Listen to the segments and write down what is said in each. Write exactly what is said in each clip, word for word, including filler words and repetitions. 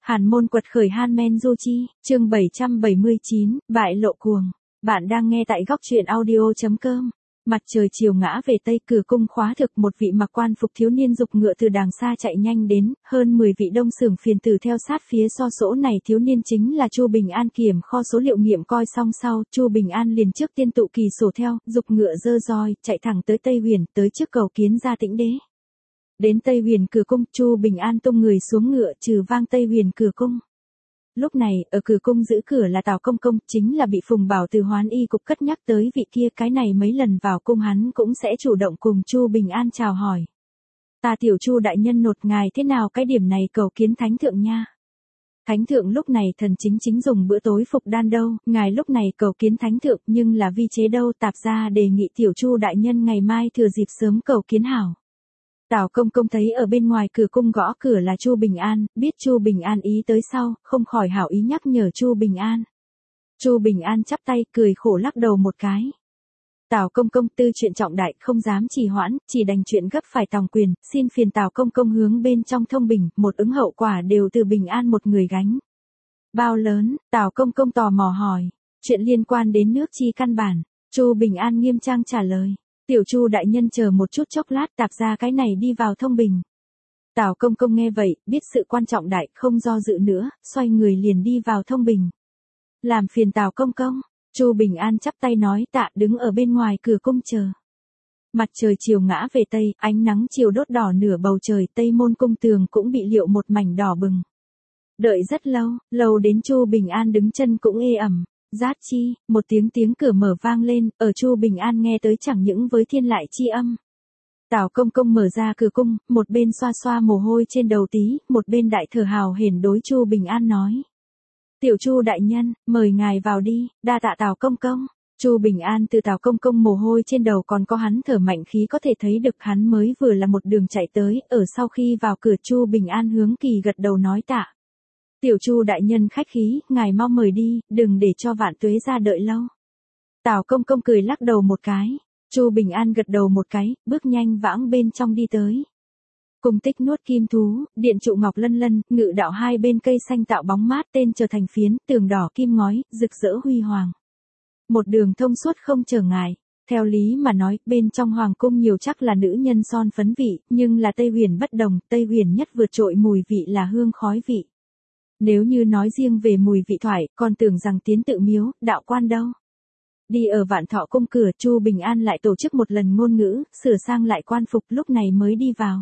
Hàn môn quật khởi Han Du Chi, chương bảy trăm bảy mươi chín, bại lộ cuồng. Bạn đang nghe tại góc truyện audio chấm com. Mặt trời chiều ngã về tây, cửa cung khóa thực, một vị mặc quan phục thiếu niên dục ngựa từ đàng xa chạy nhanh đến, hơn mười vị đông xưởng phiền tử theo sát phía so sổ này. Thiếu niên chính là Chu Bình An. Kiểm kho số liệu nghiệm coi xong sau, Chu Bình An liền trước tiên tụ kỳ sổ theo, dục ngựa dơ roi, chạy thẳng tới Tây Huyền, tới trước cầu kiến Gia Tĩnh Đế. Đến Tây Huyền cửa cung, Chu Bình An tung người xuống ngựa, trừ vang Tây Huyền cửa cung. Lúc này, ở cửa cung giữ cửa là Tào Công Công, chính là bị Phùng Bảo từ Hoán Y cục cất nhắc tới vị kia. Cái này mấy lần vào cung hắn cũng sẽ chủ động cùng Chu Bình An chào hỏi. Ta tiểu Chu đại nhân nột ngài thế nào, cái điểm này cầu kiến thánh thượng nha. Thánh thượng lúc này thần chính chính dùng bữa tối phục đan đâu, ngài lúc này cầu kiến thánh thượng nhưng là vi chế đâu. Tạp gia đề nghị tiểu Chu đại nhân ngày mai thừa dịp sớm cầu kiến hảo. Tào Công Công thấy ở bên ngoài cửa cung gõ cửa là Chu Bình An, biết Chu Bình An ý tới sau, không khỏi hảo ý nhắc nhở Chu Bình An. Chu Bình An chắp tay cười khổ lắc đầu một cái. Tào Công Công tư chuyện trọng đại không dám trì hoãn, chỉ đành chuyện gấp phải tòng quyền, xin phiền Tào Công Công hướng bên trong thông bình, một ứng hậu quả đều từ Bình An một người gánh. Bao lớn, Tào Công Công tò mò hỏi, chuyện liên quan đến nước chi căn bản, Chu Bình An nghiêm trang trả lời. Tiểu Chu đại nhân chờ một chút chốc lát, tạp ra cái này đi vào thông bình. Tào Công Công nghe vậy, biết sự quan trọng đại, không do dự nữa, xoay người liền đi vào thông bình. Làm phiền Tào Công Công, Chu Bình An chắp tay nói tạ, đứng ở bên ngoài cửa cung chờ. Mặt trời chiều ngã về tây, ánh nắng chiều đốt đỏ nửa bầu trời, Tây môn cung tường cũng bị liệu một mảnh đỏ bừng. Đợi rất lâu, lâu đến Chu Bình An đứng chân cũng ê ẩm. Rát chi, một tiếng tiếng cửa mở vang lên, ở Chu Bình An nghe tới chẳng những với thiên lại chi âm. Tào Công Công mở ra cửa cung, một bên xoa xoa mồ hôi trên đầu tí, một bên đại thở hào hển đối Chu Bình An nói. Tiểu Chu đại nhân, mời ngài vào đi, đa tạ Tào Công Công. Chu Bình An từ Tào Công Công mồ hôi trên đầu còn có hắn thở mạnh khí có thể thấy được hắn mới vừa là một đường chạy tới, ở sau khi vào cửa Chu Bình An hướng kỳ gật đầu nói tạ. Tiểu Chu đại nhân khách khí, ngài mau mời đi, đừng để cho Vạn Tuế ra đợi lâu. Tào Công Công cười lắc đầu một cái, Chu Bình An gật đầu một cái, bước nhanh vãng bên trong đi tới. Cung tích nuốt kim thú, điện trụ ngọc lân lân, ngự đạo hai bên cây xanh tạo bóng mát, tên trở thành phiến, tường đỏ kim ngói, rực rỡ huy hoàng. Một đường thông suốt không trở ngại. Theo lý mà nói, bên trong hoàng cung nhiều chắc là nữ nhân son phấn vị, nhưng là Tây Huyền bất đồng, Tây Huyền nhất vượt trội mùi vị là hương khói vị. Nếu như nói riêng về mùi vị thoại, còn tưởng rằng tiến tự miếu, đạo quan đâu. Đi ở Vạn Thọ cung cửa, Chu Bình An lại tổ chức một lần ngôn ngữ, sửa sang lại quan phục, lúc này mới đi vào.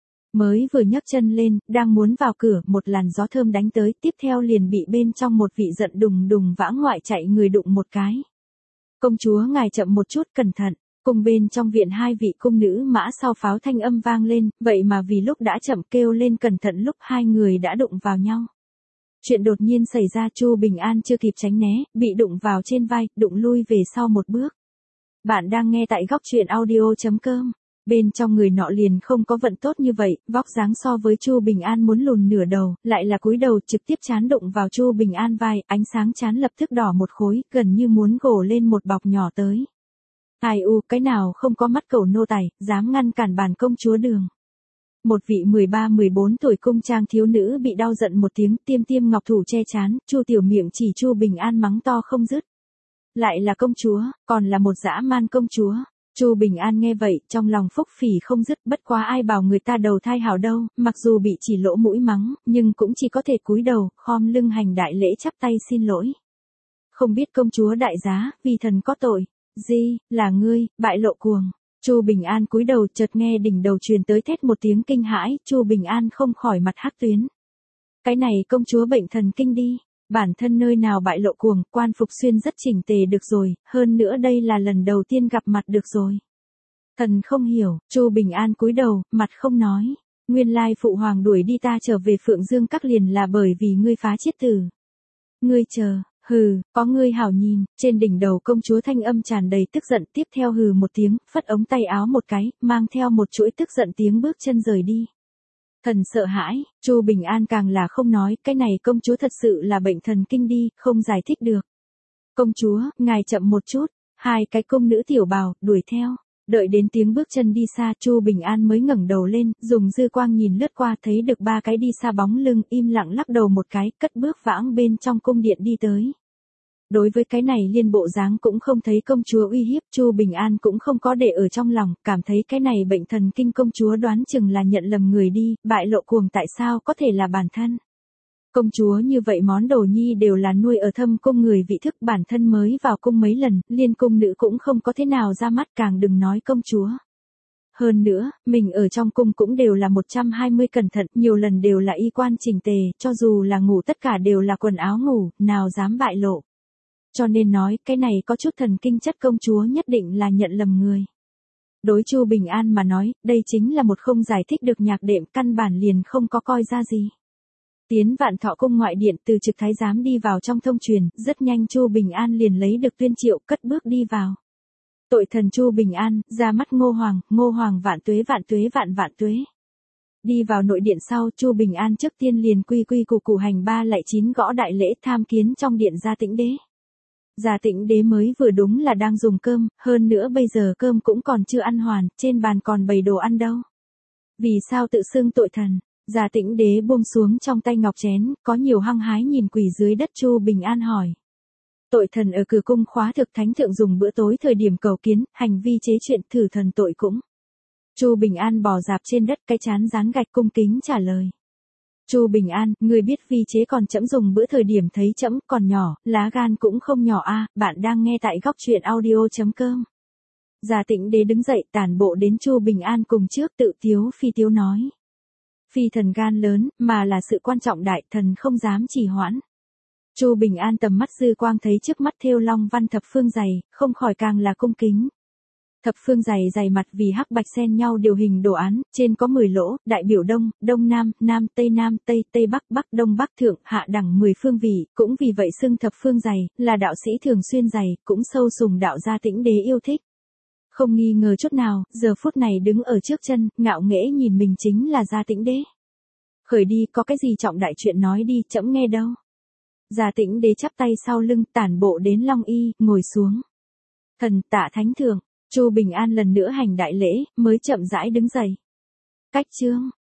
Mới vừa nhấc chân lên, đang muốn vào cửa, một làn gió thơm đánh tới, tiếp theo liền bị bên trong một vị giận đùng đùng vãng ngoại chạy người đụng một cái. Công chúa ngài chậm một chút, cẩn thận. Cùng bên trong viện hai vị cung nữ mã sau pháo thanh âm vang lên, vậy mà vì lúc đã chậm kêu lên cẩn thận lúc hai người đã đụng vào nhau. Chuyện đột nhiên xảy ra, Chu Bình An chưa kịp tránh né, bị đụng vào trên vai, đụng lui về sau một bước. Bạn đang nghe tại góc truyện audio chấm com. Bên trong người nọ liền không có vận tốt như vậy, vóc dáng so với Chu Bình An muốn lùn nửa đầu, lại là cúi đầu trực tiếp chán đụng vào Chu Bình An vai, ánh sáng chán lập tức đỏ một khối, gần như muốn gồ lên một bọc nhỏ tới. Ai u, cái nào không có mắt cẩu nô tài, dám ngăn cản bản công chúa đường. Một vị mười ba mười bốn tuổi cung trang thiếu nữ bị đau giận một tiếng, tiêm tiêm ngọc thủ che chán, Chu tiểu miệng chỉ Chu Bình An mắng to không dứt. Lại là công chúa, còn là một dã man công chúa. Chu Bình An nghe vậy, trong lòng phúc phỉ không dứt, bất quá ai bảo người ta đầu thai hảo đâu, mặc dù bị chỉ lỗ mũi mắng, nhưng cũng chỉ có thể cúi đầu, khom lưng hành đại lễ chắp tay xin lỗi. Không biết công chúa đại giá, vì thần có tội. Gì, là ngươi, bại lộ cuồng. Chu Bình An cúi đầu, chợt nghe đỉnh đầu truyền tới thét một tiếng kinh hãi, Chu Bình An không khỏi mặt hắc tuyến. Cái này công chúa bệnh thần kinh đi, bản thân nơi nào bại lộ cuồng, quan phục xuyên rất chỉnh tề được rồi, hơn nữa đây là lần đầu tiên gặp mặt được rồi. Thần không hiểu, Chu Bình An cúi đầu, mặt không nói, nguyên lai phụ hoàng đuổi đi ta trở về Phượng Dương Các liền là bởi vì ngươi phá chiết tử. Ngươi chờ. Hừ, có ngươi hảo nhìn, trên đỉnh đầu công chúa thanh âm tràn đầy tức giận, tiếp theo hừ một tiếng, phất ống tay áo một cái, mang theo một chuỗi tức giận tiếng bước chân rời đi. Thần sợ hãi, Chu Bình An càng là không nói, cái này công chúa thật sự là bệnh thần kinh đi, không giải thích được. Công chúa, ngài chậm một chút, hai cái cung nữ tiểu bào, đuổi theo. Đợi đến tiếng bước chân đi xa, Chu Bình An mới ngẩng đầu lên, dùng dư quang nhìn lướt qua thấy được ba cái đi xa bóng lưng, im lặng lắc đầu một cái, cất bước vãng bên trong cung điện đi tới. Đối với cái này liên bộ dáng cũng không thấy công chúa uy hiếp, Chu Bình An cũng không có để ở trong lòng, cảm thấy cái này bệnh thần kinh công chúa đoán chừng là nhận lầm người đi, bại lộ cuồng tại sao có thể là bản thân. Công chúa như vậy món đồ nhi đều là nuôi ở thâm cung người vị thức, bản thân mới vào cung mấy lần, liên cung nữ cũng không có thế nào ra mắt, càng đừng nói công chúa. Hơn nữa, mình ở trong cung cũng đều là một trăm hai mươi cẩn thận, nhiều lần đều là y quan chỉnh tề, cho dù là ngủ tất cả đều là quần áo ngủ, nào dám bại lộ. Cho nên nói, cái này có chút thần kinh chất công chúa nhất định là nhận lầm người. Đối Chu Bình An mà nói, đây chính là một không giải thích được nhạc đệm, căn bản liền không có coi ra gì. Tiến Vạn Thọ cung ngoại điện, từ trực thái giám đi vào trong thông truyền, rất nhanh Chu Bình An liền lấy được tuyên triệu, cất bước đi vào. Tội thần Chu Bình An, ra mắt Ngô Hoàng, Ngô Hoàng vạn tuế vạn tuế vạn vạn tuế. Đi vào nội điện sau, Chu Bình An trước tiên liền quy quy củ củ hành ba lạy chín gõ đại lễ tham kiến trong điện Gia Tĩnh Đế. Gia Tĩnh Đế mới vừa đúng là đang dùng cơm, hơn nữa bây giờ cơm cũng còn chưa ăn hoàn, trên bàn còn bày đồ ăn đâu. Vì sao tự xưng tội thần? Gia Tĩnh Đế buông xuống trong tay ngọc chén, có nhiều hăng hái nhìn quỳ dưới đất Chu Bình An hỏi. Tội thần ở cửa cung khóa thực thánh thượng dùng bữa tối thời điểm cầu kiến, hành vi chế chuyện thử thần tội cũng. Chu Bình An bò dạp trên đất, cái chán dán gạch cung kính trả lời. Chu Bình An, người biết vi chế còn trẫm dùng bữa thời điểm thấy trẫm còn nhỏ, lá gan cũng không nhỏ a. Bạn đang nghe tại góc truyện audio chấm com. Gia Tĩnh Đế đứng dậy tản bộ đến Chu Bình An cùng trước, tự tiếu phi tiếu nói. Phi thần gan lớn, mà là sự quan trọng đại, thần không dám trì hoãn. Chu Bình An tầm mắt dư quang thấy trước mắt thêu long văn thập phương dày, không khỏi càng là cung kính. Thập phương dày dày mặt vì hắc bạch xen nhau điều hình đồ án, trên có mười lỗ, đại biểu đông, đông nam, nam tây nam tây tây bắc bắc đông bắc thượng hạ đẳng mười phương vị, cũng vì vậy xưng thập phương dày, là đạo sĩ thường xuyên dày, cũng sâu sùng đạo Gia Tĩnh Đế yêu thích. Không nghi ngờ chút nào, giờ phút này đứng ở trước chân, ngạo nghễ nhìn mình chính là Gia Tĩnh Đế. Khởi đi, có cái gì trọng đại chuyện nói đi, trẫm nghe đâu. Gia Tĩnh Đế chắp tay sau lưng, tản bộ đến Long Y, ngồi xuống. Thần tạ thánh thượng. Chu Bình An lần nữa hành đại lễ, mới chậm rãi đứng dậy. Cách chương,